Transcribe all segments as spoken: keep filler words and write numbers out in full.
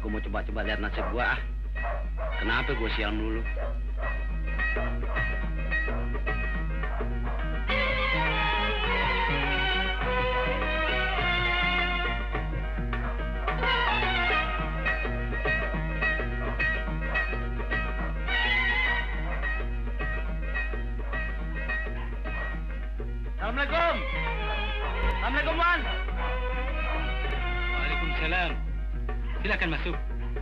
Gue mau coba-coba lihat nasib gue ah. Kenapa gue sial melulu? Assalamualaikum. Assalamualaikum, Wan. Waalaikumsalam. Silakan masuk.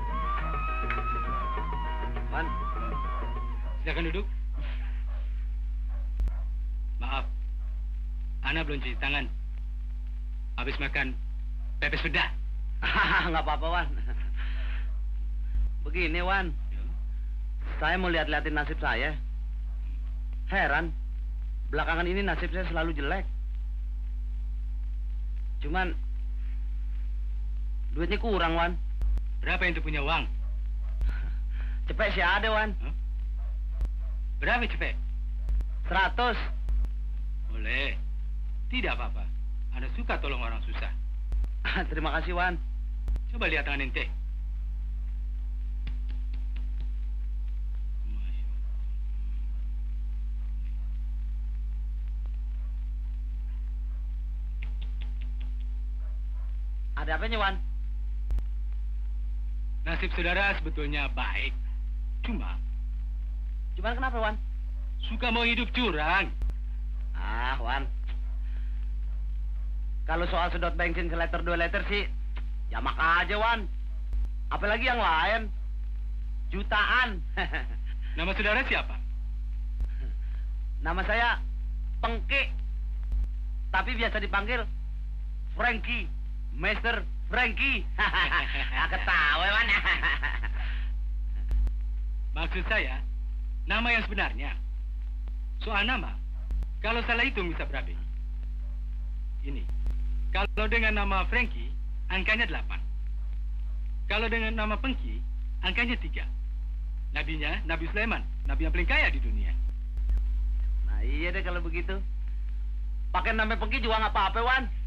Wan, silakan duduk. Maaf, Ana belum cuci tangan. Habis makan pepes peda. nggak apa-apa, Wan. Begini, Wan. Ya. Saya mau lihat-liatin nasib saya. Heran. Belakangan ini nasib saya selalu jelek. Cuman duitnya kurang, Wan. Berapa yang punya uang? Cepet sih ada, Wan. Huh? Berapa cepet? Seratus. Boleh. Tidak apa-apa. Anda suka tolong orang susah. Terima kasih, Wan. Coba lihat tangan ente. Ada apanya, Wan? Nasib saudara sebetulnya baik. Cuma... Cuman kenapa, Wan? Suka mau hidup curang. Ah, Wan. Kalau soal sedot bensin seleter dua liter sih, jamak aja, Wan. Apalagi yang lain. Jutaan. Nama saudara siapa? Nama saya Pengki. Tapi biasa dipanggil Frankie. Mister Frankie. Ketawa, Wan. Maksud saya, nama yang sebenarnya. Soal nama, kalau salah hitung bisa berapa? Ini, kalau dengan nama Frankie, angkanya delapan. Kalau dengan nama Pengki, angkanya tiga. Nabinya, Nabi Sulaiman, Nabi yang paling kaya di dunia. Nah iya deh kalau begitu. Pakai nama Pengki juga nggak apa-apa, Wan.